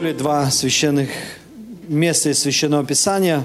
открыли два священных места из Священного Писания.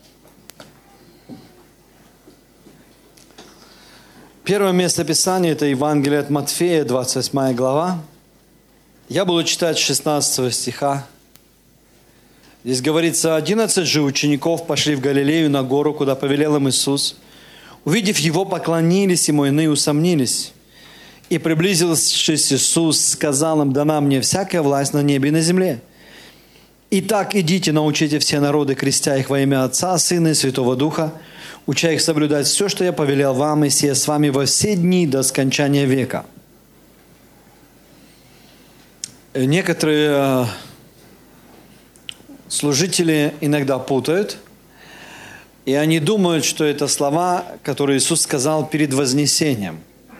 Первое место Писания – это Евангелие от Матфея, 28 глава. Я буду читать 16 стиха. Здесь говорится: 11 же учеников пошли в Галилею на гору, куда повелел им Иисус. Увидев Его, поклонились Ему, иные усомнились. И, приблизившись Иисус, сказал им: дана мне всякая власть на небе и на земле. Итак, идите, научите все народы, крестя их во имя Отца, Сына и Святого Духа, уча их соблюдать все, что я повелел вам, и сия с вами во все дни до скончания века. Некоторые служители иногда путают, и они думают, что это слова, которые Иисус сказал перед вознесением.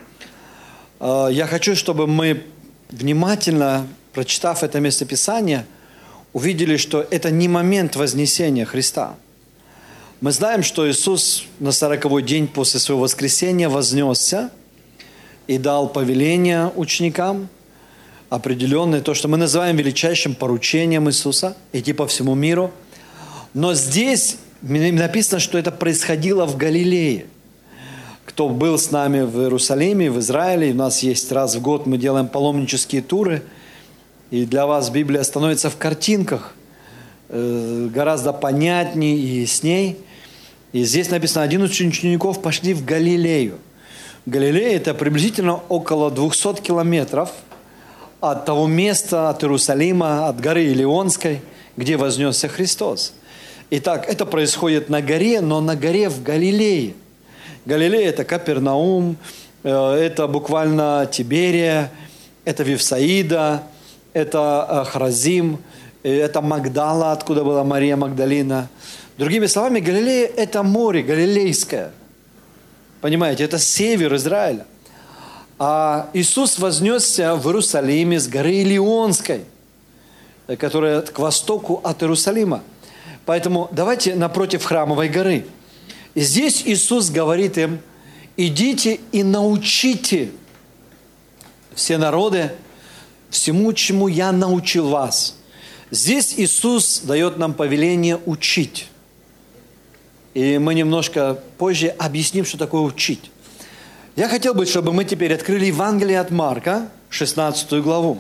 Я хочу, чтобы мы внимательно, прочитав это местописание, увидели, что это не момент вознесения Христа. Мы знаем, что Иисус на 40-й день после своего воскресения вознесся и дал повеление ученикам, определенное, то, что мы называем величайшим поручением Иисуса, идти по всему миру. Но здесь написано, что это происходило в Галилее. Кто был с нами в Иерусалиме, в Израиле, у нас есть раз в год, мы делаем паломнические туры, и для вас Библия становится в картинках, гораздо понятнее и ясней. И здесь написано: 11 учеников пошли в Галилею. Галилея – это приблизительно около 200 километров от того места, от Иерусалима, от горы Илионской, где вознесся Христос. Итак, это происходит на горе, но на горе в Галилее. Галилея – это Капернаум, это буквально Тиберия, это Вифсаида, это Хразим, это Магдала, откуда была Мария Магдалина. Другими словами, Галилея – это море Галилейское. Понимаете, это север Израиля. А Иисус вознесся в Иерусалиме с горы Илионской, которая к востоку от Иерусалима. Поэтому давайте напротив Храмовой горы. И здесь Иисус говорит им: идите и научите все народы всему, чему я научил вас. Здесь Иисус дает нам повеление учить. И мы немножко позже объясним, что такое учить. Я хотел бы, чтобы мы теперь открыли Евангелие от Марка, 16 главу.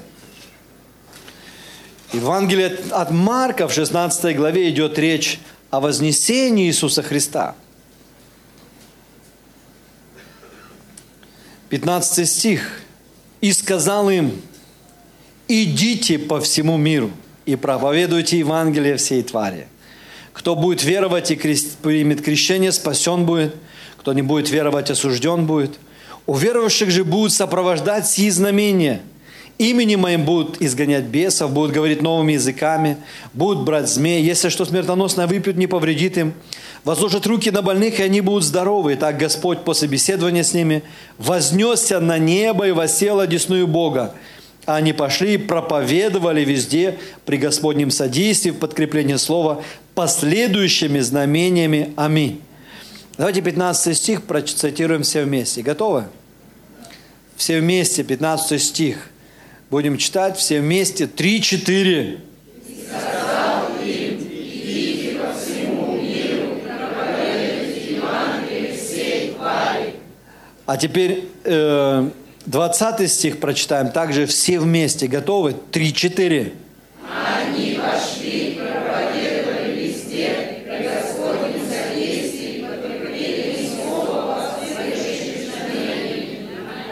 Евангелие от Марка в 16 главе идет речь о вознесении Иисуса Христа. 15 стих. «И сказал им: идите по всему миру и проповедуйте Евангелие всей твари. Кто будет веровать и примет крещение, спасен будет. Кто не будет веровать, осужден будет. У верующих же будут сопровождать сии знамения. Именем моим будут изгонять бесов, будут говорить новыми языками, будут брать змей. Если что смертоносное выпьют, не повредит им. Возложат руки на больных, и они будут здоровы. И так Господь после беседования с ними вознесся на небо и воссел одесную Бога. А они пошли и проповедовали везде при Господнем содействии в подкрепление слова последующими знамениями. Аминь». Давайте 15 стих процитируем все вместе. Готовы? Все вместе, 15 стих. Будем читать все вместе. 3-4. А теперь 20 стих прочитаем. Также все вместе. Готовы? 3-4. Они пошли и проповедовали везде при Господнем содействии, подкрепление слова последующих знамений.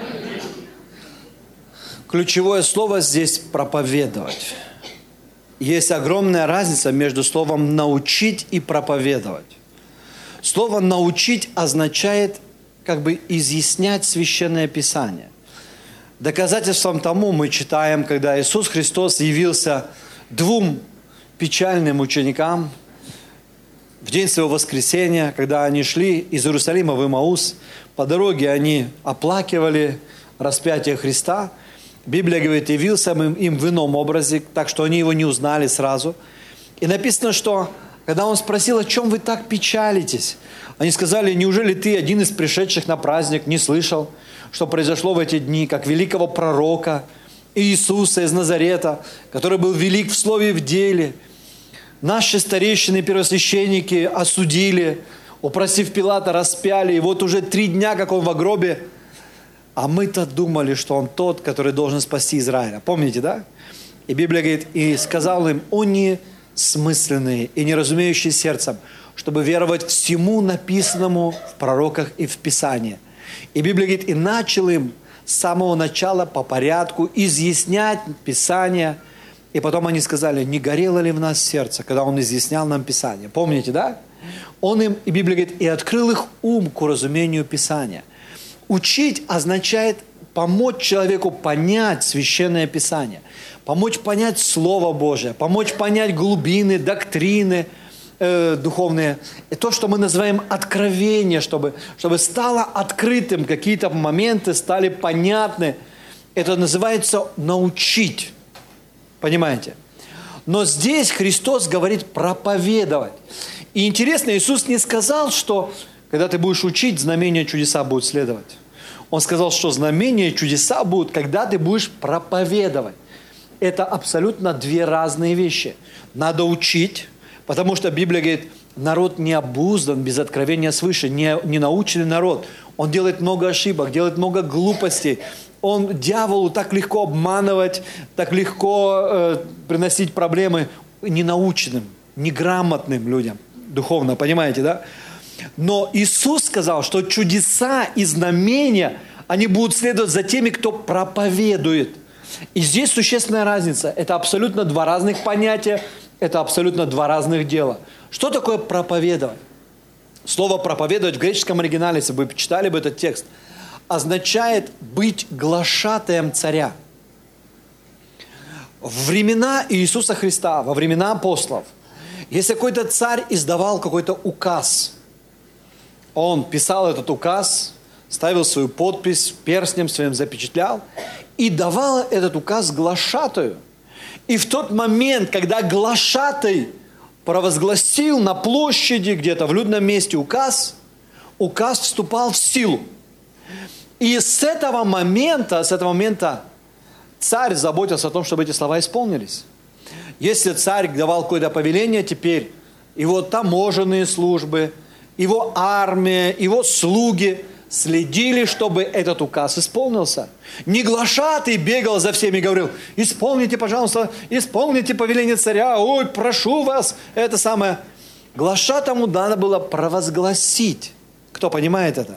Ключевое слово здесь проповедовать. Есть огромная разница между словом научить и проповедовать. Слово научить означает как бы изъяснять Священное Писание. Доказательством тому мы читаем, когда Иисус Христос явился двум печальным ученикам в день своего воскресения, когда они шли из Иерусалима в Имаус. По дороге они оплакивали распятие Христа. Библия говорит, явился им в ином образе, так что они его не узнали сразу. И написано, что когда он спросил: о чем вы так печалитесь? Они сказали: неужели ты, один из пришедших на праздник, не слышал, что произошло в эти дни, как великого пророка Иисуса из Назарета, который был велик в слове и в деле. Наши старейшины и первосвященники осудили, упросив Пилата, распяли. И вот уже 3 дня, как он в гробе. А мы-то думали, что он тот, который должен спасти Израиля. Помните, да? И Библия говорит, и сказал им, о несмысленные и неразумеющие сердцем, чтобы веровать всему написанному в пророках и в Писании. И Библия говорит, и начал им с самого начала по порядку изъяснять Писание. И потом они сказали, не горело ли в нас сердце, когда он изъяснял нам Писание. Помните, да? Он им, и Библия говорит, и открыл их ум к уразумению Писания. Учить означает помочь человеку понять Священное Писание, помочь понять Слово Божие, помочь понять глубины, доктрины духовные. И то, что мы называем откровение, чтобы стало открытым, какие-то моменты стали понятны. Это называется научить. Понимаете? Но здесь Христос говорит проповедовать. И интересно, Иисус не сказал, что когда ты будешь учить, знамения, чудеса будут следовать. Он сказал, что знамения и чудеса будут, когда ты будешь проповедовать. Это абсолютно 2 разные вещи. Надо учить, потому что Библия говорит, народ не обуздан без откровения свыше, не наученный народ. Он делает много ошибок, делает много глупостей. Дьяволу так легко обманывать, так легко приносить проблемы ненаученным, неграмотным людям духовно, понимаете, да? Но Иисус сказал, что чудеса и знамения, они будут следовать за теми, кто проповедует. И здесь существенная разница. Это абсолютно 2 разных понятия, это абсолютно 2 разных дела. Что такое проповедовать? Слово проповедовать в греческом оригинале, если бы вы читали бы этот текст, означает быть глашатаем царя. В времена Иисуса Христа, во времена апостолов, если какой-то царь издавал какой-то указ, он писал этот указ, ставил свою подпись, перстнем своим запечатлял и давал этот указ глашатаю. И в тот момент, когда глашатай провозгласил на площади, где-то в людном месте указ вступал в силу. И с этого момента царь заботился о том, чтобы эти слова исполнились. Если царь давал какое-то повеление, теперь его таможенные службы, его армия, его слуги следили, чтобы этот указ исполнился. Не глашатый бегал за всеми и говорил, исполните, пожалуйста, исполните повеление царя, ой, прошу вас, это самое. Глашатому надо было провозгласить. Кто понимает это?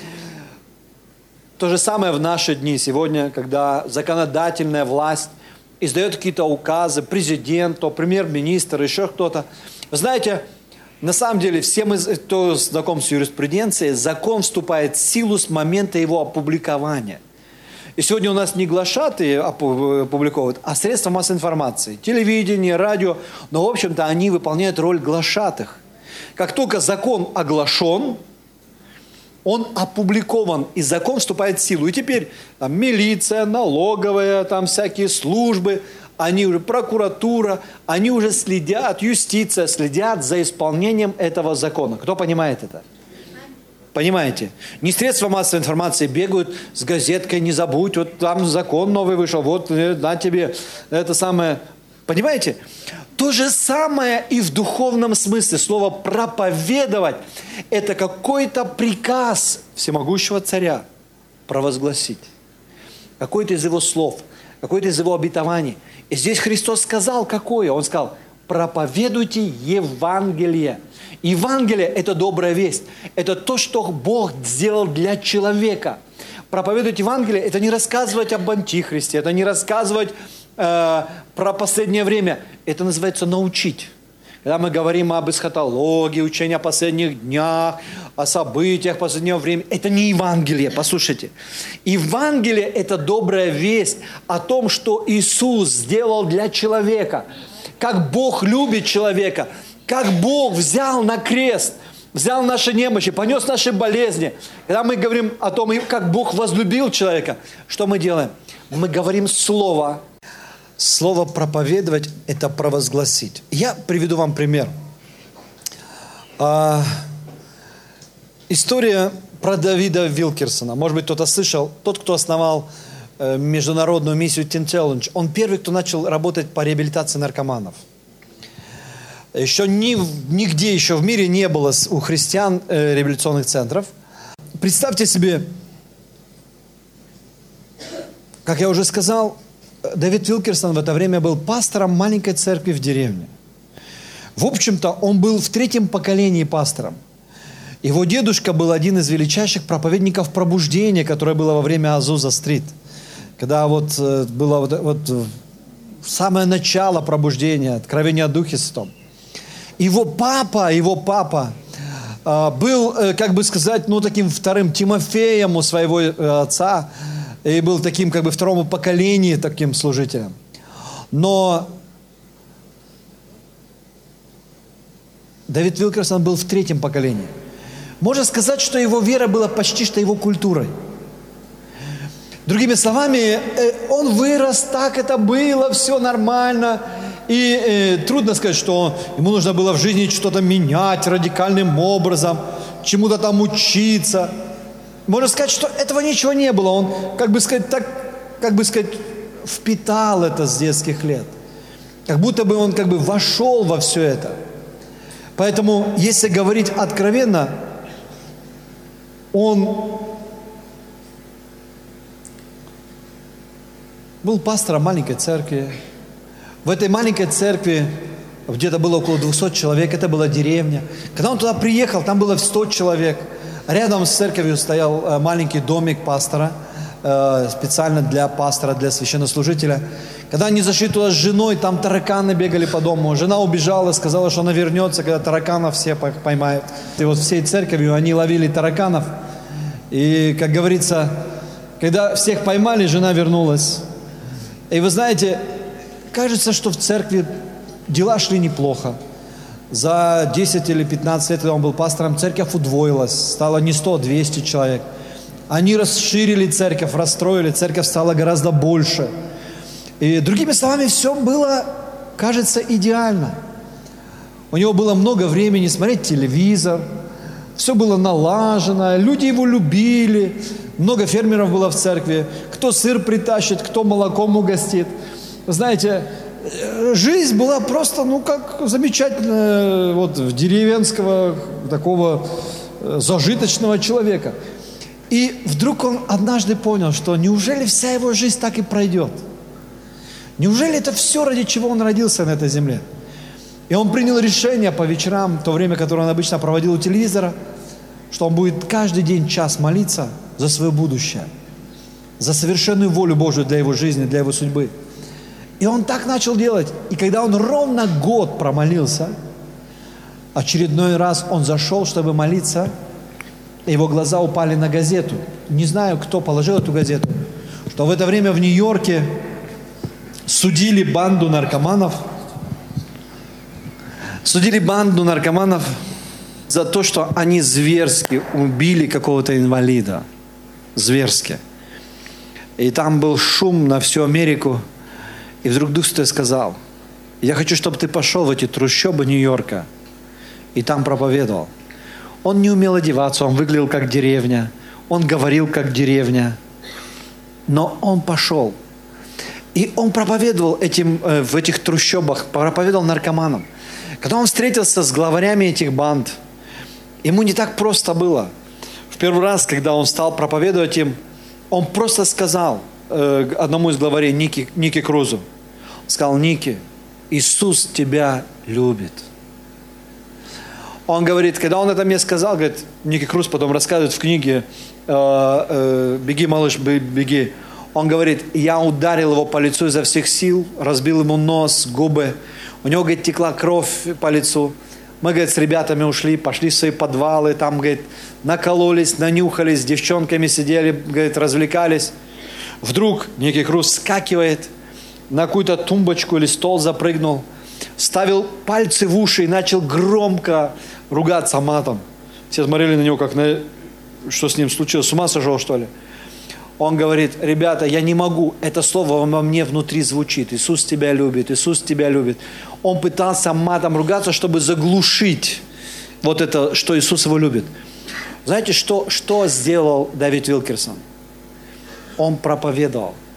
То же самое в наши дни сегодня, когда законодательная власть издает какие-то указы, президент, то премьер-министр, еще кто-то. Вы знаете, на самом деле, все мы, кто знаком с юриспруденцией, закон вступает в силу с момента его опубликования. И сегодня у нас не глашатые опубликовывают, а средства массовой информации, телевидение, радио, но, в общем-то, они выполняют роль глашатых. Как только закон оглашен, он опубликован, и закон вступает в силу. И теперь там, милиция, налоговая, там всякие службы, они уже, прокуратура, они уже следят, юстиция следят за исполнением этого закона. Кто понимает это? Понимаете? Не средства массовой информации бегают с газеткой, не забудь, вот там закон новый вышел, вот на тебе это самое. Понимаете? То же самое и в духовном смысле. Слово «проповедовать» – это какой-то приказ всемогущего царя провозгласить. Какой-то из его слов, какой-то из его обетований. И здесь Христос сказал, какое? Он сказал, проповедуйте Евангелие. Евангелие – это добрая весть. Это то, что Бог сделал для человека. Проповедовать Евангелие – это не рассказывать об антихристе, это не рассказывать про последнее время. Это называется научить. Когда мы говорим об эсхатологии, учении о последних днях, о событиях последнего времени, это не Евангелие, послушайте. Евангелие – это добрая весть о том, что Иисус сделал для человека. Как Бог любит человека, как Бог взял на крест, взял наши немощи, понес наши болезни. Когда мы говорим о том, как Бог возлюбил человека, что мы делаем? Мы говорим слово. Слово «проповедовать» – это провозгласить. Я приведу вам пример. История про Давида Вилкерсона. Может быть, кто-то слышал. Тот, кто основал международную миссию Teen Challenge. Он первый, кто начал работать по реабилитации наркоманов. Еще нигде еще в мире не было у христиан реабилитационных центров. Представьте себе, как я уже сказал, Дэвид Вилкерсон в это время был пастором маленькой церкви в деревне. В общем-то, он был в 3-м поколении пастором. Его дедушка был один из величайших проповедников пробуждения, которое было во время Азуза-стрит. Когда вот было самое начало пробуждения, откровения о Духе Святом. Его папа был, как бы сказать, таким вторым Тимофеем у своего отца. И был таким, как бы, второму поколению таким служителем. Но Дэвид Вилкерсон был в 3-м поколении. Можно сказать, что его вера была почти что его культурой. Другими словами, он вырос, так это было, все нормально. И трудно сказать, что ему нужно было в жизни что-то менять радикальным образом, чему-то там учиться. Можно сказать, что этого ничего не было. Он, впитал это с детских лет. Как будто бы он вошел во все это. Поэтому, если говорить откровенно, он был пастором маленькой церкви. В этой маленькой церкви где-то было около 200 человек, это была деревня. Когда он туда приехал, там было 100 человек. Рядом с церковью стоял маленький домик пастора, специально для пастора, для священнослужителя. Когда они зашли туда с женой, там тараканы бегали по дому. Жена убежала, сказала, что она вернется, когда тараканов все поймают. И вот всей церковью они ловили тараканов. И, как говорится, когда всех поймали, жена вернулась. И вы знаете, кажется, что в церкви дела шли неплохо. За 10 или 15 лет, когда он был пастором, церковь удвоилась. Стало не 100, а 200 человек. Они расширили церковь, расстроили. Церковь стала гораздо больше. И другими словами, все было, кажется, идеально. У него было много времени смотреть телевизор. Все было налажено. Люди его любили. Много фермеров было в церкви. Кто сыр притащит, кто молоком угостит. Вы знаете, жизнь была просто, как замечательная, в деревенского такого зажиточного человека. И вдруг он однажды понял, что неужели вся его жизнь так и пройдет? Неужели это все, ради чего он родился на этой земле? И он принял решение по вечерам, в то время, которое он обычно проводил у телевизора, что он будет каждый день час молиться за свое будущее, за совершенную волю Божию для его жизни, для его судьбы. И он так начал делать. И когда он ровно год промолился, очередной раз он зашел, чтобы молиться, и его глаза упали на газету. Не знаю, кто положил эту газету, что в это время в Нью-Йорке судили банду наркоманов за то, что они зверски убили какого-то инвалида. Зверски. И там был шум на всю Америку. И вдруг Дух Святой сказал: я хочу, чтобы ты пошел в эти трущобы Нью-Йорка и там проповедовал. Он не умел одеваться, он выглядел как деревня, он говорил как деревня, но он пошел. И он проповедовал в этих трущобах, проповедовал наркоманам. Когда он встретился с главарями этих банд, ему не так просто было. В первый раз, когда он стал проповедовать им, он просто сказал одному из главарей, Ники Крузу, сказал: Ники, Иисус тебя любит. Он говорит, когда он это мне сказал, говорит, Ники Круз потом рассказывает в книге «Беги, малыш, беги». Он говорит, я ударил его по лицу изо всех сил, разбил ему нос, губы. У него, говорит, текла кровь по лицу. Мы, говорит, с ребятами ушли, пошли в свои подвалы, там, говорит, накололись, нанюхались, с девчонками сидели, говорит, развлекались. Вдруг Ники Круз вскакивает, на какую-то тумбочку или стол запрыгнул, ставил пальцы в уши и начал громко ругаться матом. Все смотрели на него, что с ним случилось, с ума сошел, что ли? Он говорит, ребята, я не могу, это слово во мне внутри звучит. Иисус тебя любит, Иисус тебя любит. Он пытался матом ругаться, чтобы заглушить вот это, что Иисус его любит. Знаете, что сделал Дэвид Вилкерсон? Он проповедовал.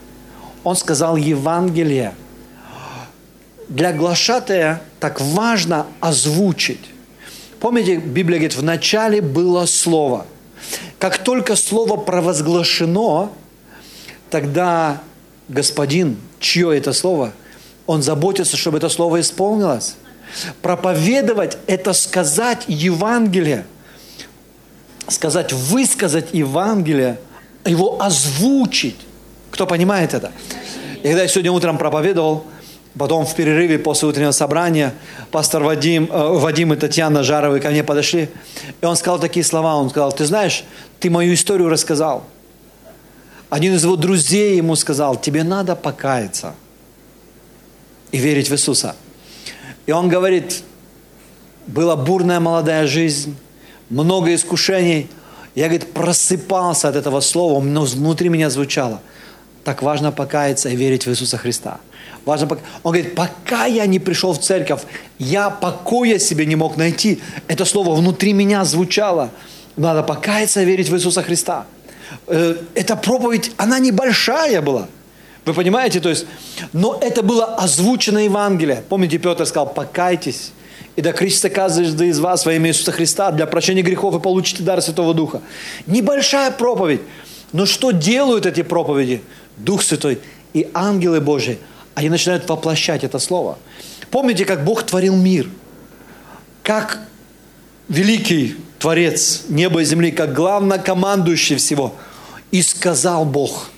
Он сказал Евангелие. Для глашатая так важно озвучить. Помните, Библия говорит, в начале было Слово. Как только Слово провозглашено, тогда Господин, чье это Слово, Он заботится, чтобы это Слово исполнилось. Проповедовать – это сказать Евангелие. Сказать, высказать Евангелие, его озвучить. Кто понимает это? И когда я сегодня утром проповедовал, потом в перерыве после утреннего собрания пастор Вадим и Татьяна Жаровы ко мне подошли, и он сказал такие слова. Он сказал, ты знаешь, ты мою историю рассказал. Один из его друзей ему сказал, тебе надо покаяться и верить в Иисуса. И он говорит, была бурная молодая жизнь, много искушений. Я, говорит, просыпался от этого слова, но внутри меня звучало. Так важно покаяться и верить в Иисуса Христа. Он говорит, пока я не пришел в церковь, я покоя себе не мог найти. Это слово внутри меня звучало. Надо покаяться и верить в Иисуса Христа. Эта проповедь, она небольшая была. Вы понимаете? То есть, но это было озвучено Евангелие. Помните, Петр сказал, покайтесь, и да крестится каждый из вас во имя Иисуса Христа для прощения грехов и получите дар Святого Духа. Небольшая проповедь. Но что делают эти проповеди? Дух Святой и ангелы Божии, они начинают воплощать это слово. Помните, как Бог творил мир? Как великий Творец неба и земли, как главнокомандующий всего. И сказал Бог.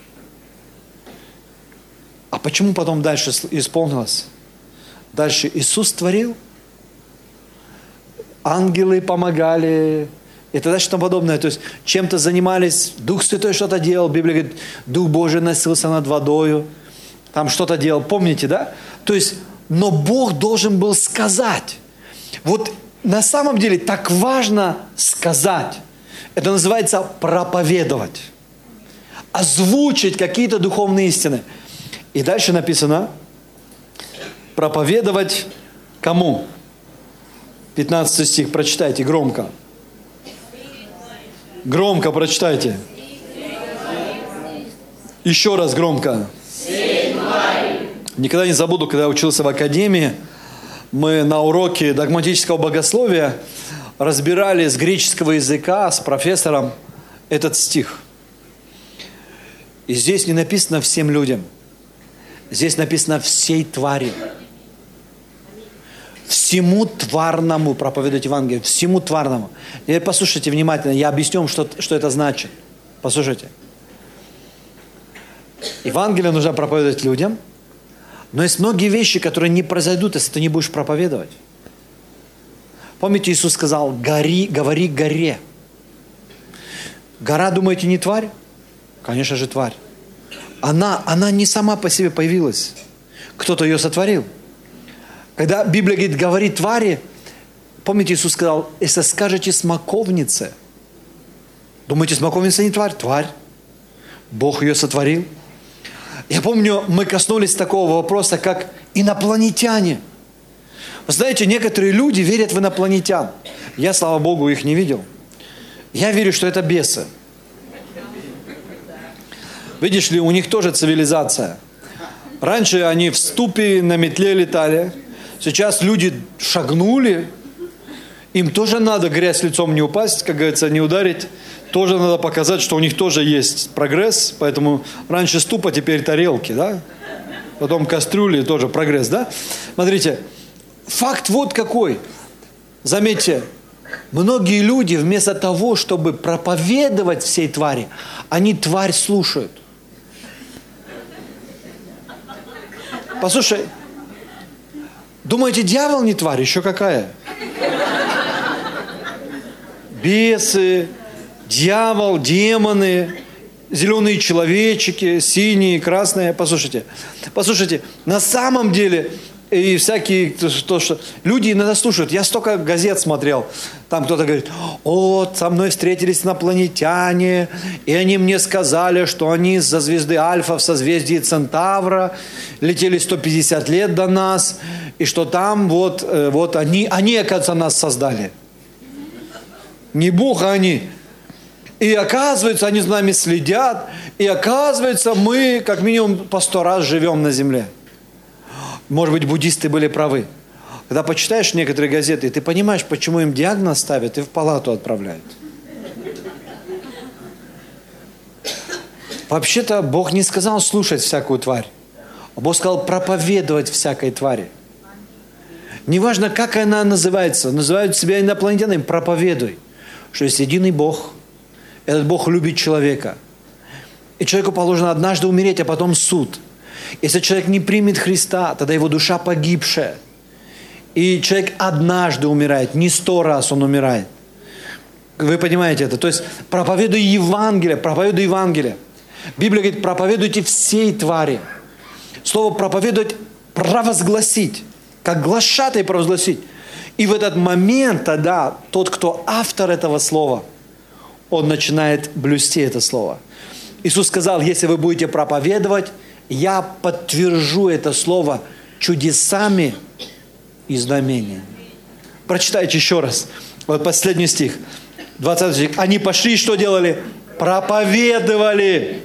А почему потом дальше исполнилось? Дальше Иисус творил, ангелы помогали, и так дальше и тому подобное. То есть чем-то занимались, Дух Святой что-то делал. Библия говорит, Дух Божий носился над водою, там что-то делал. Помните, да? То есть, но Бог должен был сказать. Вот на самом деле так важно сказать. Это называется проповедовать. Озвучить какие-то духовные истины. И дальше написано, проповедовать кому? 15 стих, прочитайте громко. Громко прочитайте. Еще раз громко. Никогда не забуду, когда я учился в академии, мы на уроке догматического богословия разбирали с греческого языка с профессором этот стих. И здесь не написано всем людям. Здесь написано всей твари. Всему тварному проповедовать Евангелие. Всему тварному. И послушайте внимательно, я объясню вам, что это значит. Послушайте. Евангелие нужно проповедовать людям, но есть многие вещи, которые не произойдут, если ты не будешь проповедовать. Помните, Иисус сказал, говори горе. Гора, думаете, не тварь? Конечно же, тварь. Она не сама по себе появилась. Кто-то ее сотворил. Когда Библия говорит, говори твари, помните, Иисус сказал, если скажете смоковнице, думаете, смоковница не тварь? Тварь. Бог ее сотворил. Я помню, мы коснулись такого вопроса, как инопланетяне. Вы знаете, некоторые люди верят в инопланетян. Я, слава Богу, их не видел. Я верю, что это бесы. Видишь ли, у них тоже цивилизация. Раньше они в ступе на метле летали. Сейчас люди шагнули. Им тоже надо грязь лицом не упасть, как говорится, не ударить. Тоже надо показать, что у них тоже есть прогресс. Поэтому раньше ступа, теперь тарелки, да? Потом кастрюли, тоже прогресс, да? Смотрите, факт вот какой. Заметьте, многие люди вместо того, чтобы проповедовать всей твари, они тварь слушают. Послушай, думаете, дьявол не тварь? Еще какая? Бесы, дьявол, демоны, зеленые человечики, синие, красные. Послушайте, на самом деле, и всякие, что люди иногда слушают. Я столько газет смотрел, там кто-то говорит, вот, со мной встретились инопланетяне, и они мне сказали, что они из-за звезды Альфа в созвездии Центавра летели 150 лет до нас, и что там вот они, оказывается, нас создали. Не Бог, а они. И оказывается, они за нами следят. И оказывается, мы как минимум по 100 раз живем на земле. Может быть, буддисты были правы. Когда почитаешь некоторые газеты, ты понимаешь, почему им диагноз ставят и в палату отправляют. Вообще-то Бог не сказал слушать всякую тварь. А Бог сказал проповедовать всякой твари. Неважно, как она называется. Называют себя инопланетянами. Проповедуй, что есть единый Бог. Этот Бог любит человека. И человеку положено однажды умереть, а потом суд. Если человек не примет Христа, тогда его душа погибшая. И человек однажды умирает, не 100 раз он умирает. Вы понимаете это? То есть проповедуй Евангелие, проповедуй Евангелие. Библия говорит, проповедуйте всей твари. Слово проповедовать, провозгласить, как глашатай провозгласить. И в этот момент тогда тот, кто автор этого слова, он начинает блюсти это слово. Иисус сказал, если вы будете проповедовать, я подтвержу это слово чудесами и знамениями. Прочитайте еще раз. Вот последний стих. 20 стих. Они пошли, что делали? Проповедовали.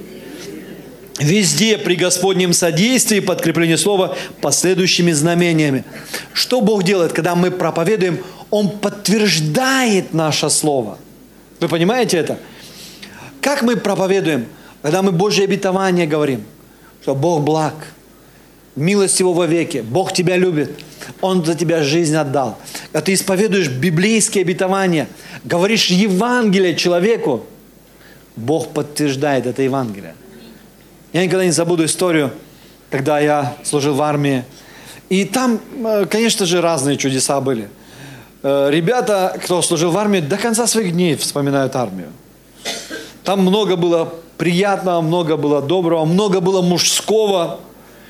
Везде при Господнем содействии подкрепление слова последующими знамениями. Что Бог делает, когда мы проповедуем? Он подтверждает наше слово. Вы понимаете это? Как мы проповедуем? Когда мы Божье обетование говорим, что Бог благ, милость Его вовеки, Бог тебя любит, Он за тебя жизнь отдал. Когда ты исповедуешь библейские обетования, говоришь Евангелие человеку, Бог подтверждает это Евангелие. Я никогда не забуду историю, когда я служил в армии. И там, конечно же, разные чудеса были. Ребята, кто служил в армии, до конца своих дней вспоминают армию. Там много было приятного, много было доброго, много было мужского.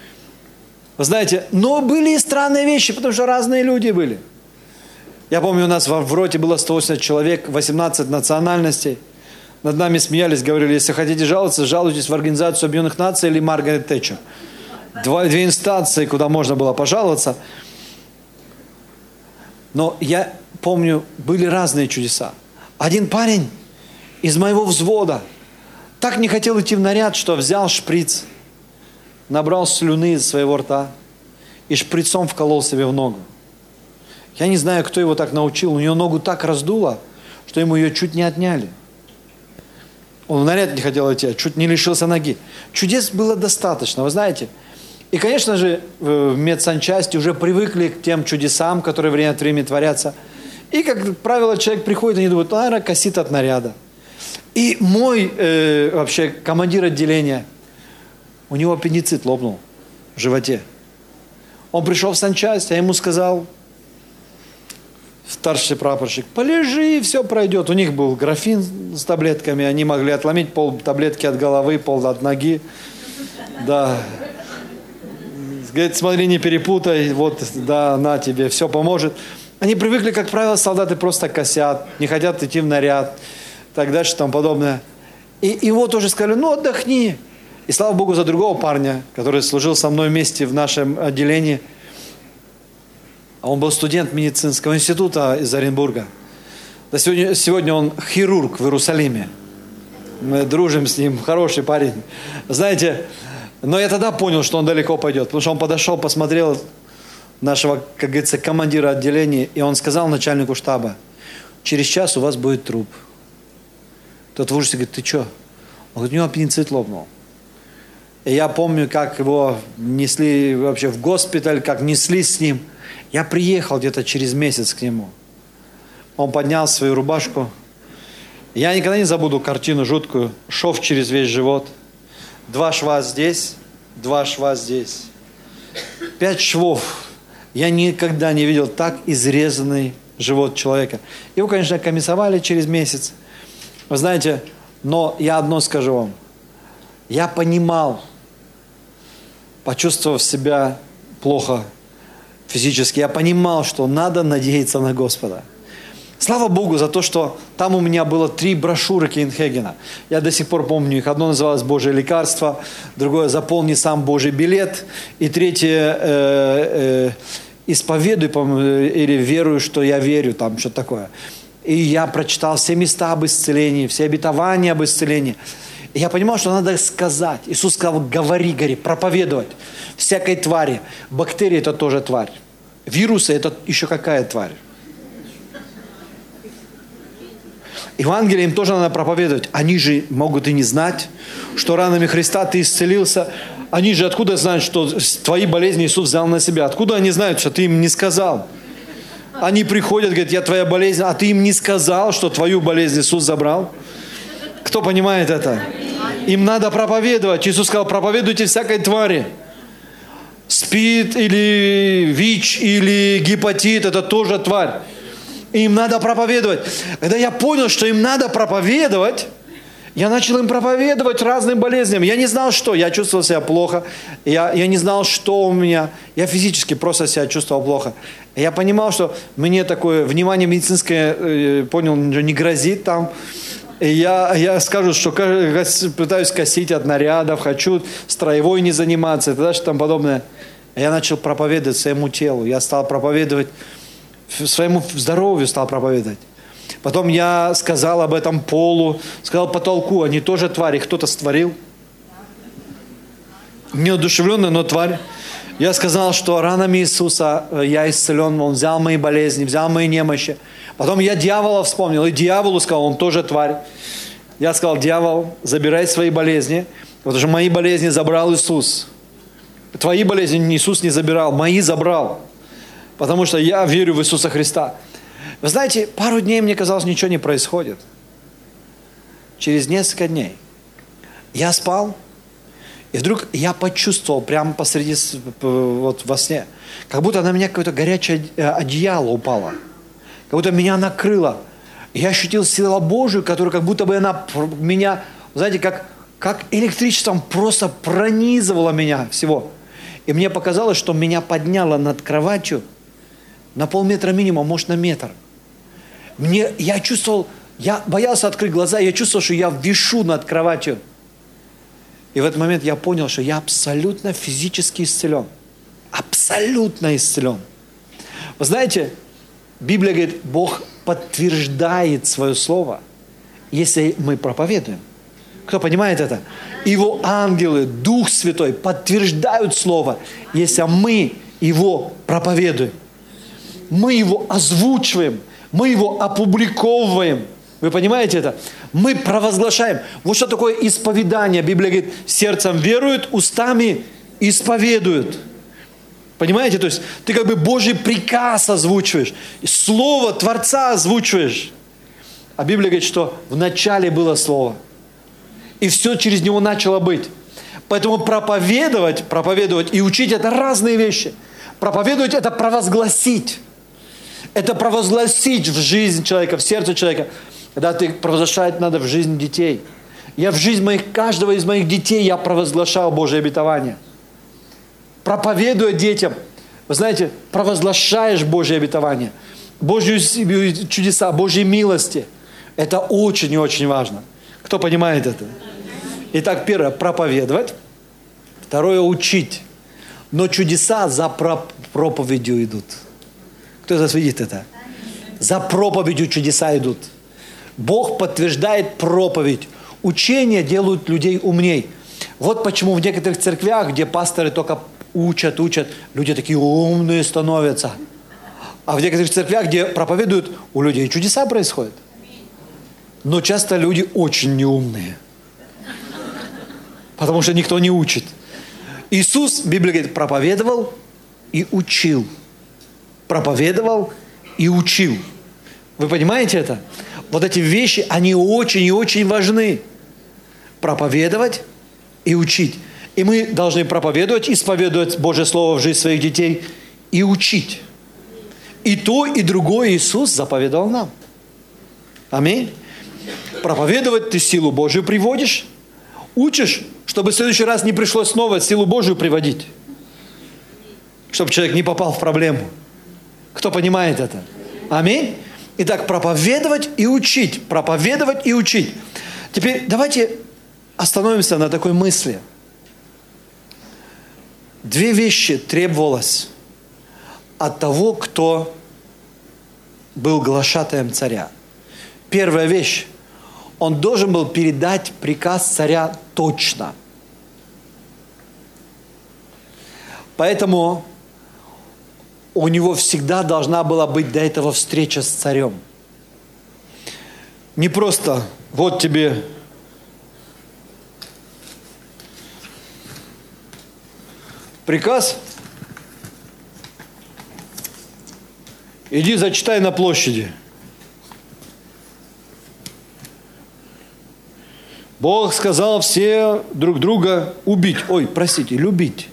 Вы знаете, но были и странные вещи, потому что разные люди были. Я помню, у нас в роте было 180 человек, 18 национальностей. Над нами смеялись, говорили, если хотите жаловаться, жалуйтесь в Организацию Объединенных Наций или Маргарет Тэтчер. Две инстанции, куда можно было пожаловаться. Но я помню, были разные чудеса. Один парень из моего взвода так не хотел идти в наряд, что взял шприц, набрал слюны из своего рта и шприцом вколол себе в ногу. Я не знаю, кто его так научил. У него ногу так раздуло, что ему ее чуть не отняли. Он в наряд не хотел идти, чуть не лишился ноги. Чудес было достаточно, вы знаете. И, конечно же, в медсанчасти уже привыкли к тем чудесам, которые время от времени творятся. И, как правило, человек приходит, и они думают, наверное, косит от наряда. И мой вообще командир отделения, у него аппендицит лопнул в животе. Он пришел в санчасть, я ему сказал, старший прапорщик, полежи, все пройдет. У них был графин с таблетками, они могли отломить пол таблетки от головы, пол от ноги. Да. Говорит, смотри, не перепутай, вот, да, на тебе, все поможет. Они привыкли, как правило, солдаты просто косят, не хотят идти в наряд, так дальше, тому подобное. И вот уже сказали, ну, отдохни. И слава Богу за другого парня, который служил со мной вместе в нашем отделении. Он был студент медицинского института из Оренбурга. Сегодня он хирург в Иерусалиме. Мы дружим с ним, хороший парень. Знаете, но я тогда понял, что он далеко пойдет. Потому что он подошел, посмотрел нашего, как говорится, командира отделения, и он сказал начальнику штаба, через час у вас будет труп. Тот в ужасе говорит, ты что? Он говорит, у него аппендицит лопнул. И я помню, как его несли вообще в госпиталь, как неслись с ним. Я приехал где-то через месяц к нему. Он поднял свою рубашку. Я никогда не забуду картину жуткую. Шов через весь живот. 2 шва здесь, 2 шва здесь. 5 швов. Я никогда не видел так изрезанный живот человека. Его, конечно, комиссовали через месяц. Вы знаете, но я одно скажу вам. Я понимал, почувствовав себя плохо физически, я понимал, что надо надеяться на Господа. Слава Богу за то, что там у меня было 3 брошюры Кейнхегена. Я до сих пор помню их. Одно называлось «Божье лекарство», другое «Заполни сам Божий билет», и третье «Исповедуй», по-моему, или «Верую, что я верю», там что-то такое. И я прочитал все места об исцелении, все обетования об исцелении. И я понимал, что надо сказать. Иисус сказал, говори, проповедовать всякой твари. Бактерии – это тоже тварь. Вирусы – это еще какая тварь? Евангелие им тоже надо проповедовать. Они же могут и не знать, что ранами Христа ты исцелился. Они же откуда знают, что твои болезни Иисус взял на себя? Откуда они знают, что ты им не сказал? Они приходят, говорят, я твоя болезнь, а ты им не сказал, что твою болезнь Иисус забрал? Кто понимает это? Им надо проповедовать. Иисус сказал, проповедуйте всякой твари. СПИД или ВИЧ или гепатит – это тоже тварь. Им надо проповедовать. Когда я понял, что им надо проповедовать, я начал им проповедовать разным болезням. Я не знал, что. Я чувствовал себя плохо. Я не знал, что у меня. Я физически просто себя чувствовал плохо. И я понимал, что мне такое внимание медицинское, понял, не грозит там. И я скажу, что пытаюсь косить от нарядов, хочу строевой не заниматься и так там подобное. Я начал проповедовать своему телу. Я стал проповедовать своему здоровью, стал проповедовать. Потом я сказал об этом полу, сказал потолку, они тоже твари, кто-то створил. Неодушевленный, но тварь. Я сказал, что ранами Иисуса я исцелен, Он взял мои болезни, взял мои немощи. Потом я дьявола вспомнил, и дьяволу сказал, он тоже тварь. Я сказал, дьявол, забирай свои болезни, потому что мои болезни забрал Иисус. Твои болезни Иисус не забирал, мои забрал. Потому что я верю в Иисуса Христа. Вы знаете, пару дней мне казалось, ничего не происходит. Через несколько дней я спал, и вдруг я почувствовал прямо посреди, вот во сне, как будто на меня какое-то горячее одеяло упало. Как будто меня накрыло. Я ощутил силу Божию, которая как будто бы она меня, знаете, как электричеством просто пронизывала меня всего. И мне показалось, что меня подняло над кроватью на полметра минимум, может на метр. Я чувствовал, я боялся открыть глаза, я чувствовал, что я вишу над кроватью. И в этот момент я понял, что я абсолютно физически исцелен. Абсолютно исцелен. Вы знаете, Библия говорит, Бог подтверждает свое слово, если мы проповедуем. Кто понимает это? Его ангелы, Дух Святой подтверждают слово, если мы его проповедуем. Мы его озвучиваем, мы его опубликовываем. Вы понимаете это? Мы провозглашаем. Вот что такое исповедание. Библия говорит, сердцем веруют, устами исповедуют. Понимаете? То есть ты как бы Божий приказ озвучиваешь, слово Творца озвучиваешь. А Библия говорит, что в начале было слово. И все через него начало быть. Поэтому проповедовать и учить – это разные вещи. Проповедовать – это провозгласить. Это провозгласить в жизнь человека, в сердце человека. Когда ты провозглашать надо в жизнь детей. Я в жизнь каждого из моих детей я провозглашал Божие обетование. Проповедуя детям, вы знаете, провозглашаешь Божие обетование, Божьи чудеса, Божьи милости. Это очень и очень важно. Кто понимает это? Итак, первое, проповедовать. Второе, учить. Но чудеса за проповедью идут. Кто из вас видит это? За проповедью чудеса идут. Бог подтверждает проповедь. Учения делают людей умней. Вот почему в некоторых церквях, где пасторы только учат, люди такие умные становятся. А в некоторых церквях, где проповедуют, у людей чудеса происходят. Но часто люди очень неумные. Потому что никто не учит. Иисус, Библия говорит, проповедовал и учил. Проповедовал и учил. Вы понимаете это? Вот эти вещи, они очень и очень важны. Проповедовать и учить. И мы должны проповедовать, исповедовать Божье Слово в жизнь своих детей и учить. И то, и другое Иисус заповедовал нам. Аминь. Проповедовать ты силу Божию приводишь, учишь, чтобы в следующий раз не пришлось снова силу Божию приводить. Чтобы человек не попал в проблему. Кто понимает это? Аминь. Итак, проповедовать и учить. Проповедовать и учить. Теперь давайте остановимся на такой мысли. Две вещи требовалось от того, кто был глашатаем царя. первая вещь, он должен был передать приказ царя точно. Поэтому у него всегда должна была быть до этого встреча с царем. Не просто вот тебе приказ, иди зачитай на площади. Бог сказал все друг друга убить. Ой, простите, любить.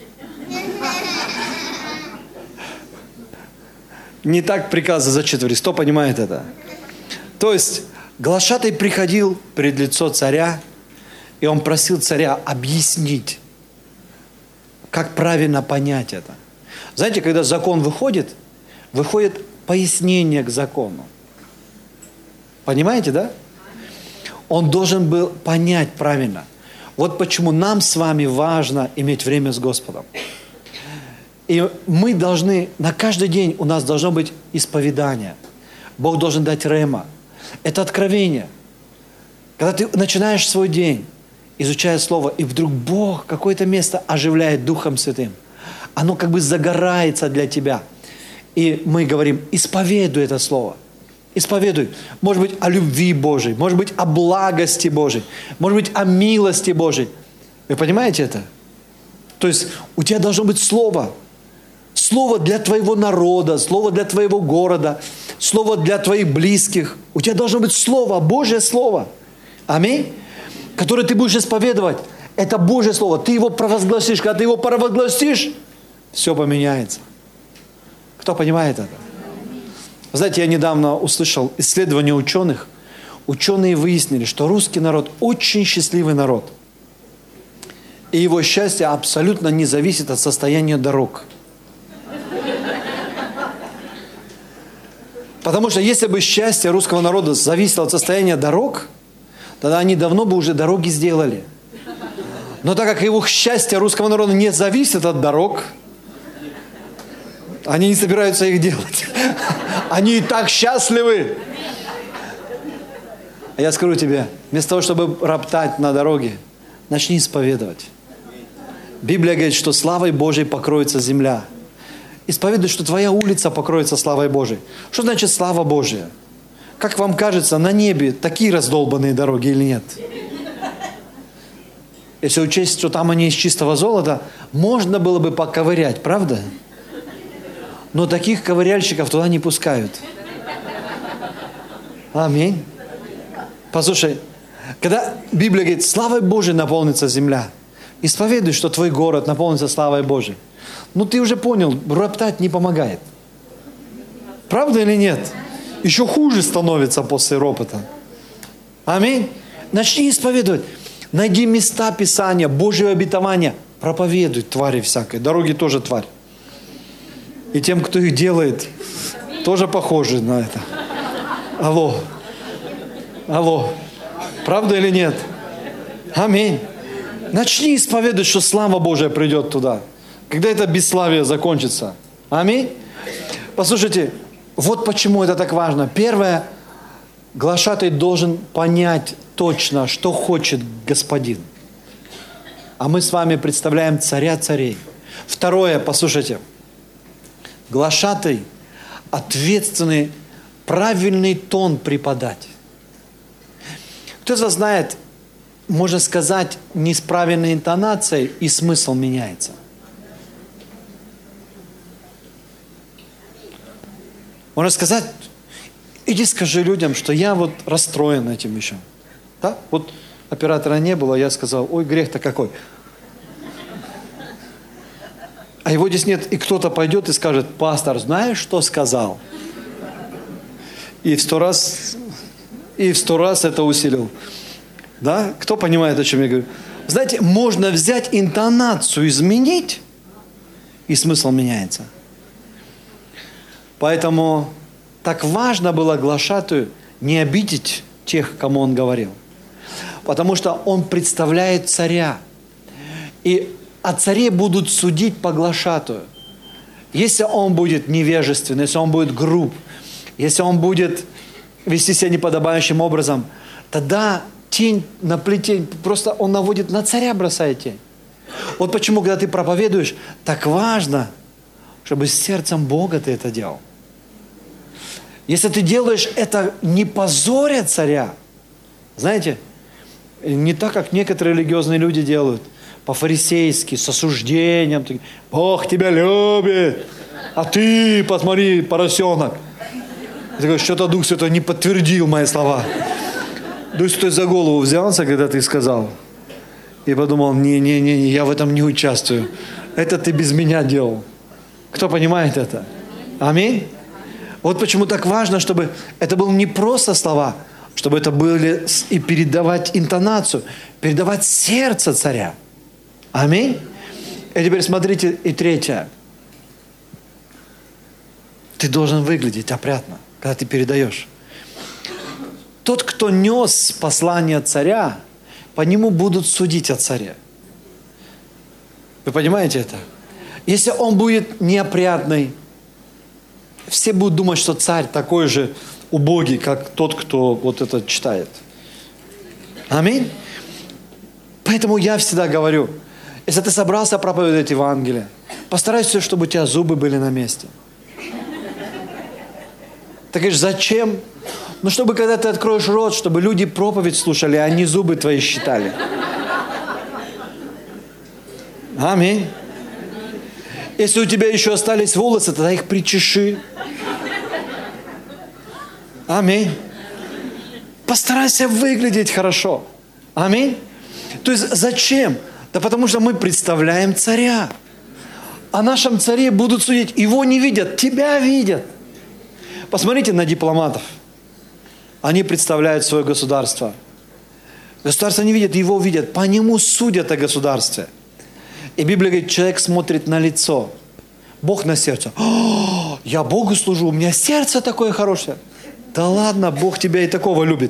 Не так приказы зачитывались. Кто понимает это? То есть, глашатай приходил пред лицо царя, и он просил царя объяснить, как правильно понять это. Знаете, когда закон выходит пояснение к закону. Понимаете, да? Он должен был понять правильно. Вот почему нам с вами важно иметь время с Господом. И мы должны, на каждый день у нас должно быть исповедание. Бог должен дать рема. Это откровение. Когда ты начинаешь свой день, изучая Слово, и вдруг Бог какое-то место оживляет Духом Святым. Оно как бы загорается для тебя. И мы говорим, исповедуй это Слово. Исповедуй. Может быть, о любви Божией, может быть, о благости Божией, может быть, о милости Божией. Вы понимаете это? То есть у тебя должно быть Слово. Слово для твоего народа, Слово для твоего города, Слово для твоих близких. У тебя должно быть Слово, Божье Слово. Аминь. Которое ты будешь исповедовать. Это Божье Слово. Ты его провозгласишь. Когда ты его провозгласишь, все поменяется. Кто понимает это? Вы знаете, я недавно услышал исследование ученых. Ученые выяснили, что русский народ очень счастливый народ. И его счастье абсолютно не зависит от состояния дорог. Потому что если бы счастье русского народа зависело от состояния дорог, тогда они давно бы уже дороги сделали. Но так как его счастье русского народа не зависит от дорог, они не собираются их делать. Они и так счастливы. А я скажу тебе, вместо того, чтобы роптать на дороге, начни исповедовать. Библия говорит, что славой Божией покроется земля. Исповедуй, что твоя улица покроется славой Божией. Что значит слава Божия? Как вам кажется, на небе такие раздолбанные дороги или нет? Если учесть, что там они из чистого золота, можно было бы поковырять, правда? Но таких ковыряльщиков туда не пускают. Аминь. Послушай, когда Библия говорит, славой Божией наполнится земля, исповедуй, что твой город наполнится славой Божией. Ну ты уже понял, роптать не помогает. Правда или нет? Еще хуже становится после ропота. Аминь. Начни исповедовать. Найди места Писания, Божьего обетования. Проповедуй твари всякой. Дороги тоже тварь. И тем, кто их делает, тоже похожи на это. Алло. Алло. Правда или нет? Аминь. Начни исповедовать, что слава Божия придет туда. Когда это бесславие закончится. Аминь. Послушайте, вот почему это так важно. Первое, глашатай должен понять точно, что хочет Господин. А мы с вами представляем царя царей. Второе, послушайте. Глашатай ответственный, правильный тон преподать. Кто-то знает, можно сказать, не с правильной интонацией, и смысл меняется. Можно сказать, иди скажи людям, что я вот расстроен этим еще. Да? Вот оператора не было, я сказал, ой, грех-то какой. А его здесь нет, и кто-то пойдет и скажет, пастор, знаешь, что сказал? И в 100 раз это усилил. Да? Кто понимает, о чем я говорю? Знаете, можно взять интонацию, изменить, и смысл меняется. Поэтому так важно было глашатаю не обидеть тех, кому он говорил. Потому что он представляет царя. И о царе будут судить по глашатаю. Если он будет невежественный, если он будет груб, если он будет вести себя неподобающим образом, тогда тень на плетень, просто он наводит на царя, бросает тень. Вот почему, когда ты проповедуешь, так важно, чтобы с сердцем Бога ты это делал. Если ты делаешь это не позоря царя, знаете, не так, как некоторые религиозные люди делают, по-фарисейски, с осуждением. Бог тебя любит, а ты, посмотри, поросенок. Ты говоришь, что-то Дух Святой не подтвердил мои слова. Дух Святой за голову взялся, когда ты сказал, и подумал, не, я в этом не участвую. Это ты без меня делал. Кто понимает это? Аминь. Вот почему так важно, чтобы это были не просто слова, чтобы это были и передавать интонацию, передавать сердце царя. Аминь. И теперь смотрите, и третье. Ты должен выглядеть опрятно, когда ты передаешь. Тот, кто нес послание царя, по нему будут судить о царе. Вы понимаете это? Если он будет неопрятный, все будут думать, что царь такой же убогий, как тот, кто вот это читает. Аминь. Поэтому я всегда говорю, если ты собрался проповедовать Евангелие, постарайся, чтобы у тебя зубы были на месте. Ты говоришь, зачем? Ну, чтобы когда ты откроешь рот, чтобы люди проповедь слушали, а не зубы твои считали. Аминь. Если у тебя еще остались волосы, тогда их причеши. Аминь. Постарайся выглядеть хорошо. Аминь. То есть зачем? Да потому что мы представляем царя. О нашем царе будут судить. Его не видят, тебя видят. Посмотрите на дипломатов. Они представляют свое государство. Государство не видит, его видят. По нему судят о государстве. И Библия говорит, человек смотрит на лицо. Бог на сердце. О, я Богу служу, у меня сердце такое хорошее. Да ладно, Бог тебя и такого любит.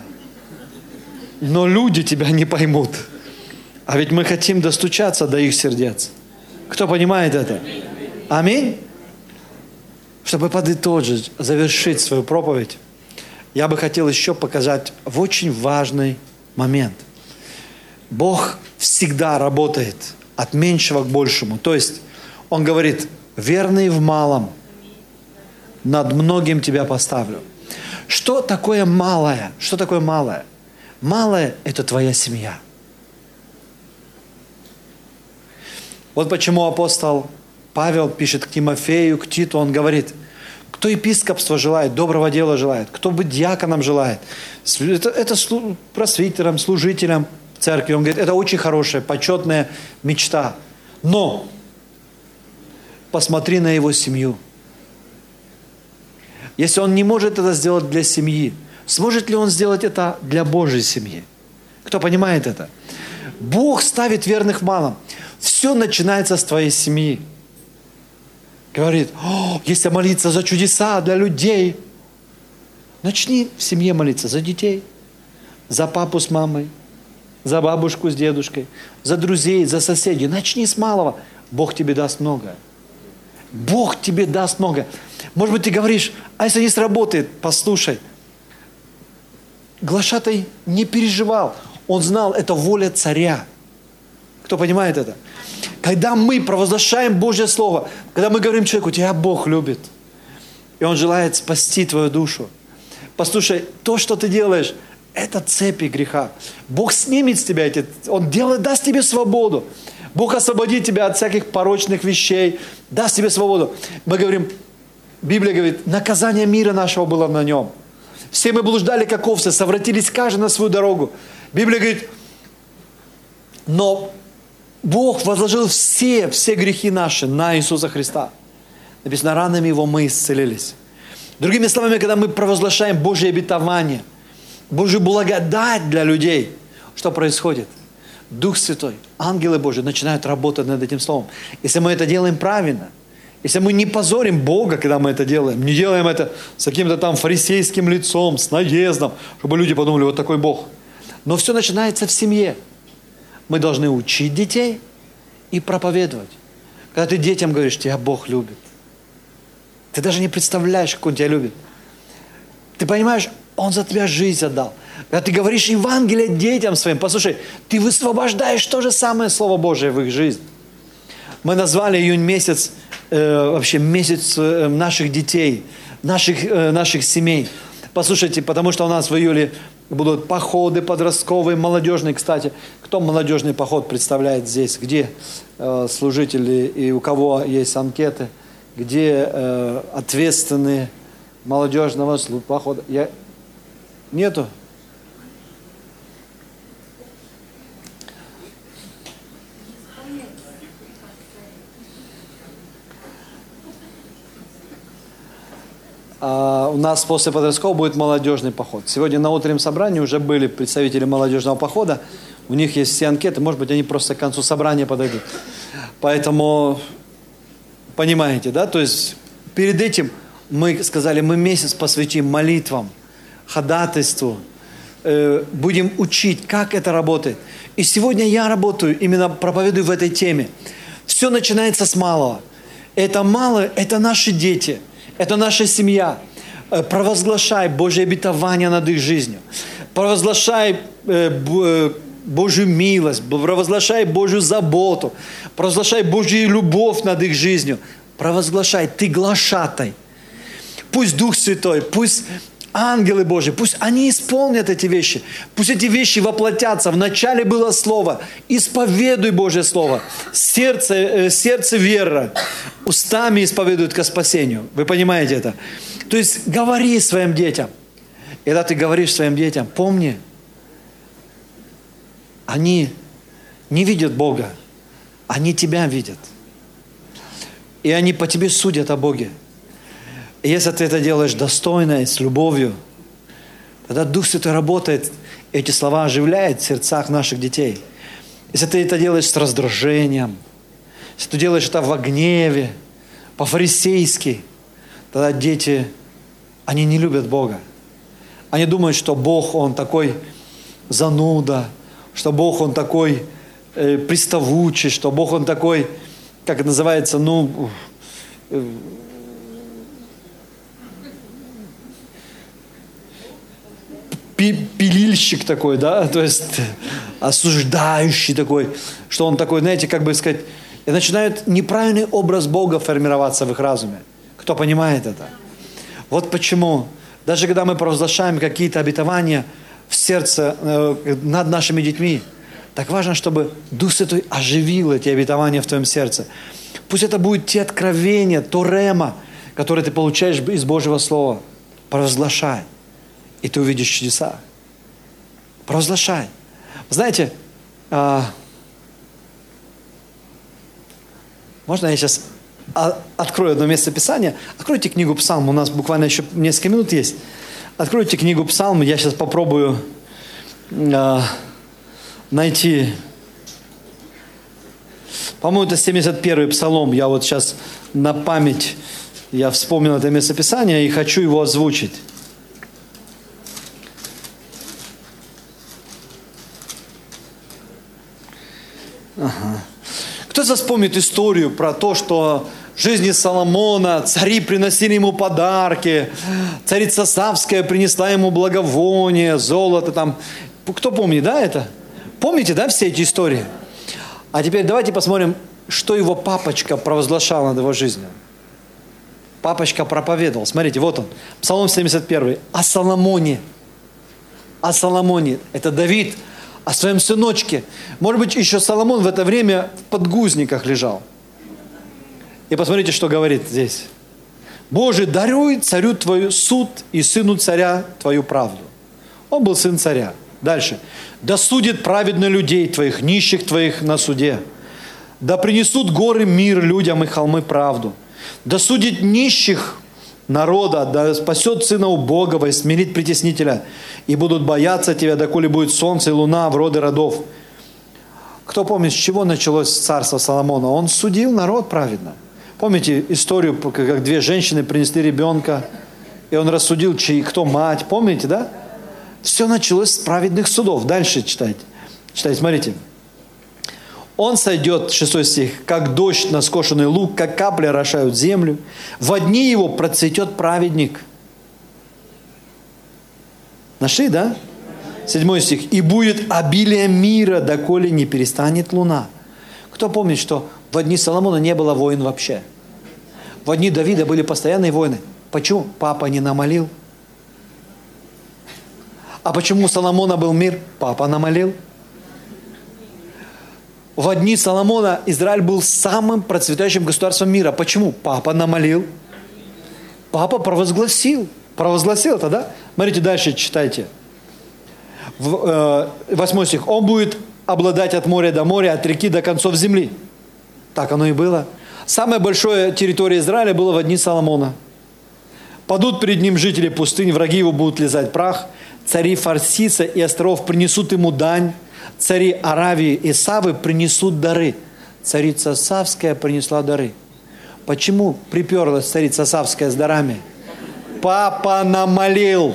Но люди тебя не поймут. А ведь мы хотим достучаться до их сердец. Кто понимает это? Аминь. Чтобы подытожить, завершить свою проповедь, я бы хотел еще показать в очень важный момент. Бог всегда работает от меньшего к большему. То есть, Он говорит, верный в малом, над многим тебя поставлю. Что такое малое? Что такое малое? Малое – это твоя семья. Вот почему апостол Павел пишет к Тимофею, к Титу, он говорит, кто епископство желает, доброго дела желает, кто быть диаконом желает, это просвитером, служителем церкви. Он говорит, это очень хорошая, почетная мечта. Но посмотри на его семью. Если он не может это сделать для семьи, сможет ли он сделать это для Божьей семьи? Кто понимает это? Бог ставит верных в малом. Все начинается с твоей семьи. Говорит, если молиться за чудеса для людей, начни в семье молиться за детей, за папу с мамой, за бабушку с дедушкой, за друзей, за соседей. Начни с малого. Бог тебе даст многое. Бог тебе даст многое. Может быть, ты говоришь, а если не сработает, послушай. Глашатай не переживал. Он знал, это воля царя. Кто понимает это? Когда мы провозглашаем Божье Слово, когда мы говорим человеку, тебя Бог любит, и Он желает спасти твою душу. Послушай, то, что ты делаешь, это цепи греха. Бог снимет с тебя эти, Он даст тебе свободу. Бог освободит тебя от всяких порочных вещей, даст тебе свободу. Мы говорим, Библия говорит, наказание мира нашего было на Нем. Все мы блуждали, как овцы, совратились каждый на свою дорогу. Библия говорит, но Бог возложил все грехи наши на Иисуса Христа. Написано, ранами Его мы исцелились. Другими словами, когда мы провозглашаем Божье обетование, Божью благодать для людей, что происходит? Дух Святой, ангелы Божьи начинают работать над этим словом. Если мы это делаем правильно, если мы не позорим Бога, когда мы это делаем, не делаем это с каким-то там фарисейским лицом, с наездом, чтобы люди подумали, вот такой Бог. Но все начинается в семье. Мы должны учить детей и проповедовать. Когда ты детям говоришь, тебя Бог любит. Ты даже не представляешь, как Он тебя любит. Ты понимаешь, Он за тебя жизнь отдал. Когда ты говоришь Евангелие детям своим, послушай, ты высвобождаешь то же самое Слово Божие в их жизнь. Мы назвали июнь месяц, вообще месяц наших детей, наших семей. Послушайте, потому что у нас в июле будут походы подростковые, молодежные, кстати. Кто молодежный поход представляет здесь? Где служители и у кого есть анкеты? Где ответственные молодежного похода? Нету? У нас после подросткового будет молодежный поход. Сегодня на утреннем собрании уже были представители молодежного похода. У них есть все анкеты. Может быть, они просто к концу собрания подойдут. Поэтому, понимаете, да? То есть, перед этим мы сказали, мы месяц посвятим молитвам, ходатайству. Будем учить, как это работает. И сегодня я работаю, именно проповедую в этой теме. Все начинается с малого. Это малое, это наши дети. Это наша семья. Провозглашай Божье обетование над их жизнью. Провозглашай Божью милость. Провозглашай Божью заботу. Провозглашай Божью любовь над их жизнью. Провозглашай. Ты глашатай. Пусть Дух Святой, пусть ангелы Божьи, пусть они исполнят эти вещи. Пусть эти вещи воплотятся. Вначале было Слово. Исповедуй Божье Слово. Сердце вера. Устами исповедуют ко спасению. Вы понимаете это? То есть говори своим детям. И когда ты говоришь своим детям, помни, они не видят Бога. Они тебя видят. И они по тебе судят о Боге. И если ты это делаешь достойно и с любовью, тогда Дух Святой работает, эти слова оживляет в сердцах наших детей. Если ты это делаешь с раздражением, если ты делаешь это во гневе, по-фарисейски, тогда дети, они не любят Бога. Они думают, что Бог, Он такой зануда, что Бог, Он такой приставучий, что Бог, Он такой, как это называется, пилильщик такой, да, то есть осуждающий такой, что он такой, знаете, как бы сказать, и начинает неправильный образ Бога формироваться в их разуме. Кто понимает это? Вот почему, даже когда мы провозглашаем какие-то обетования в сердце над нашими детьми, так важно, чтобы Дух Святой оживил эти обетования в твоем сердце. Пусть это будет те откровения, то рема, которые ты получаешь из Божьего Слова. Провозглашай. И ты увидишь чудеса. Провозглашай. Знаете, можно я сейчас открою одно место Писания? Откройте книгу Псалм. У нас буквально еще несколько минут есть. Откройте книгу Псалм. Я сейчас попробую найти. По-моему, это 71-й Псалом. Я вот сейчас на память я вспомнил это место Писания и хочу его озвучить. Ага. Кто-то вспомнит историю про то, что в жизни Соломона цари приносили ему подарки, царица Савская принесла ему благовоние, золото там. Кто помнит, да, это? Помните, да, все эти истории? А теперь давайте посмотрим, что его папочка провозглашал над его жизнью. Папочка проповедовал. Смотрите, вот он, Псалом 71. О Соломоне. О Соломоне. Это Давид о своем сыночке. Может быть, еще Соломон в это время в подгузниках лежал. И посмотрите, что говорит здесь. Боже, даруй царю твою суд и сыну царя твою правду. Он был сын царя. Дальше. Да судит праведно людей твоих, нищих твоих на суде. Да принесут горы мир людям и холмы правду. Да судит нищих народа, да спасет сына убогого и смирит притеснителя. И будут бояться тебя, доколе будет солнце и луна в роды родов. Кто помнит, с чего началось царство Соломона? Он судил народ праведно. Помните историю, как две женщины принесли ребенка, и он рассудил, кто мать. Помните, да? Все началось с праведных судов. Дальше читайте. Читайте, смотрите. Он сойдет, 6 стих, как дождь на скошенный луг, как капли орошают землю. Во дни его процветет праведник. Нашли, да? 7 стих. «И будет обилие мира, доколе не перестанет луна». Кто помнит, что в дни Соломона не было войн вообще? В дни Давида были постоянные войны. Почему? Папа не намолил. А почему у Соломона был мир? Папа намолил. В дни Соломона Израиль был самым процветающим государством мира. Почему? Папа намолил. Папа провозгласил. Провозгласил это, да? Смотрите, дальше читайте. 8 стих. «Он будет обладать от моря до моря, от реки до концов земли». Так оно и было. Самая большая территория Израиля была в дни Соломона. «Падут перед ним жители пустынь, враги его будут лизать прах. Цари Фарсиса и островов принесут ему дань. Цари Аравии и Савы принесут дары». Царица Савская принесла дары. Почему приперлась царица Савская с дарами? Папа намолил.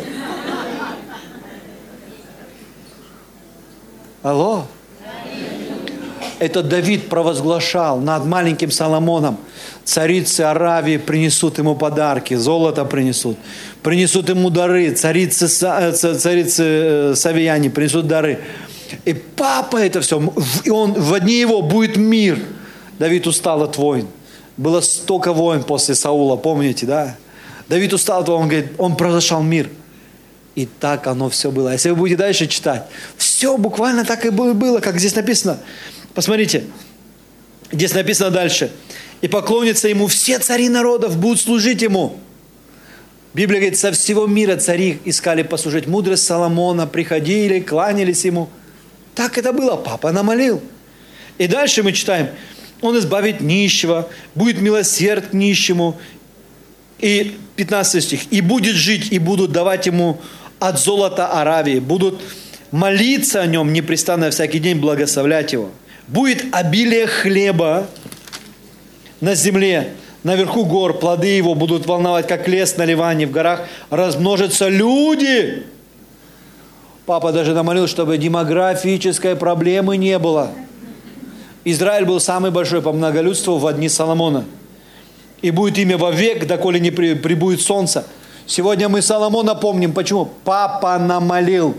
Алло? Это Давид провозглашал над маленьким Соломоном. Царицы Аравии принесут ему подарки, золото принесут ему дары, царицы Савияне принесут дары. И папа это все, и в дни его будет мир. Давид устал от войн. Было столько войн после Саула, помните, да? Давид устал от войн, он говорит, он провозглашал мир. И так оно все было. Если вы будете дальше читать, все буквально так и было, как здесь написано. Посмотрите, здесь написано дальше. «И поклонятся ему все цари народов, будут служить ему». Библия говорит, со всего мира цари искали послужить. Мудрость Соломона, приходили, кланялись ему. Так это было, папа намолил. И дальше мы читаем, он избавит нищего, будет милосерд к нищему. И 15 стих. «И будет жить, и будут давать ему от золота Аравии, будут молиться о нем непрестанно всякий день, благословлять его. Будет обилие хлеба на земле, наверху гор, плоды его будут волновать, как лес на Ливане, в горах размножатся люди». Папа даже намолил, чтобы демографической проблемы не было. Израиль был самый большой по многолюдству в дни Соломона. «И будет имя вовек, доколе не прибудет солнце». Сегодня мы Соломона помним. Почему? Папа намолил.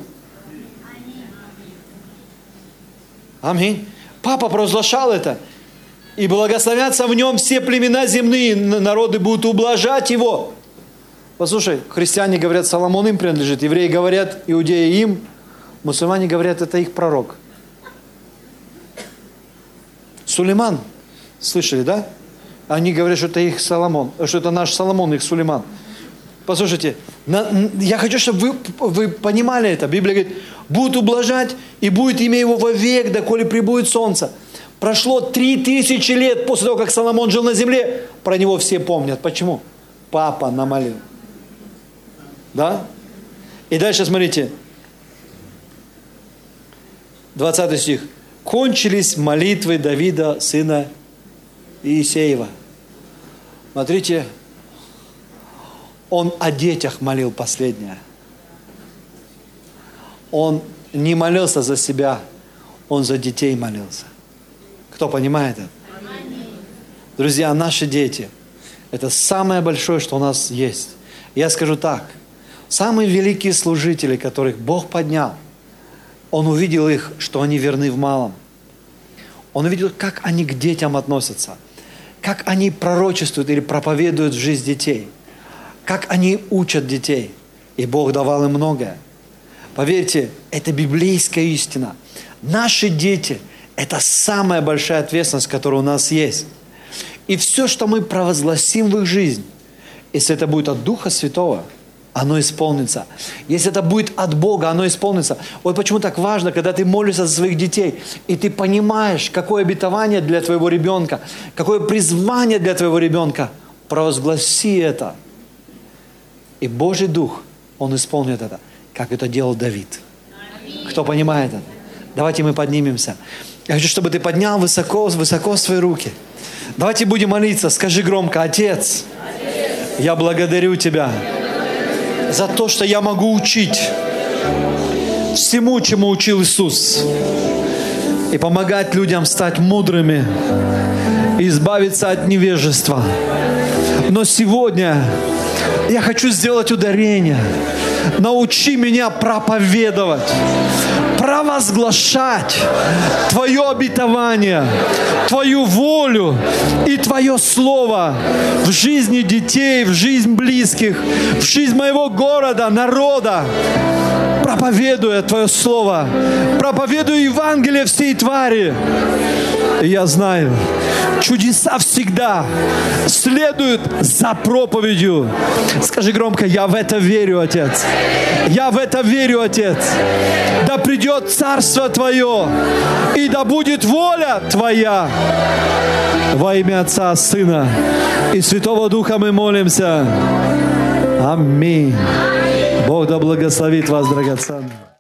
Аминь. Папа провозглашал это. «И благословятся в нем все племена земные, народы будут ублажать его». Послушай, христиане говорят, Соломон им принадлежит, евреи говорят, иудеи им, мусульмане говорят, это их пророк. Сулейман, слышали, да? Они говорят, что это их Соломон, что это наш Соломон, их Сулейман. Послушайте, я хочу, чтобы вы понимали это. Библия говорит, будут ублажать, и будет имя его вовек, доколе прибудет солнце. Прошло 3000 лет после того, как Соломон жил на земле, про него все помнят. Почему? Папа намолил. Да? И дальше смотрите. 20 стих. «Кончились молитвы Давида, сына Иисеева». Смотрите, он о детях молил последнее. Он не молился за себя, он за детей молился. Кто понимает это? Друзья, наши дети – это самое большое, что у нас есть. Я скажу так, самые великие служители, которых Бог поднял, Он увидел их, что они верны в малом. Он увидел, как они к детям относятся, как они пророчествуют или проповедуют в жизнь детей, как они учат детей. И Бог давал им многое. Поверьте, это библейская истина. Наши дети – это самая большая ответственность, которая у нас есть. И все, что мы провозгласим в их жизнь, если это будет от Духа Святого, оно исполнится. Если это будет от Бога, оно исполнится. Вот почему так важно, когда ты молишься за своих детей, и ты понимаешь, какое обетование для твоего ребенка, какое призвание для твоего ребенка, провозгласи это. И Божий Дух, Он исполнит это, как это делал Давид. Кто понимает это? Давайте мы поднимемся. Я хочу, чтобы ты поднял высоко свои руки. Давайте будем молиться. Скажи громко: Отец, я благодарю Тебя за то, что я могу учить всему, чему учил Иисус, и помогать людям стать мудрыми, избавиться от невежества. Но сегодня я хочу сделать ударение научи меня проповедовать, провозглашать Твое обетование, Твою волю и Твое Слово в жизни детей, в жизнь близких, в жизнь моего города, народа. Проповедуя Твое Слово, проповедуя Евангелие всей твари. И я знаю, чудеса всегда следуют за проповедью. Скажи громко: я в это верю, Отец. Я в это верю, Отец. Да придет Царство Твое, и да будет воля Твоя. Во имя Отца, Сына и Святого Духа мы молимся. Аминь. Бог да благословит вас, драгоценные.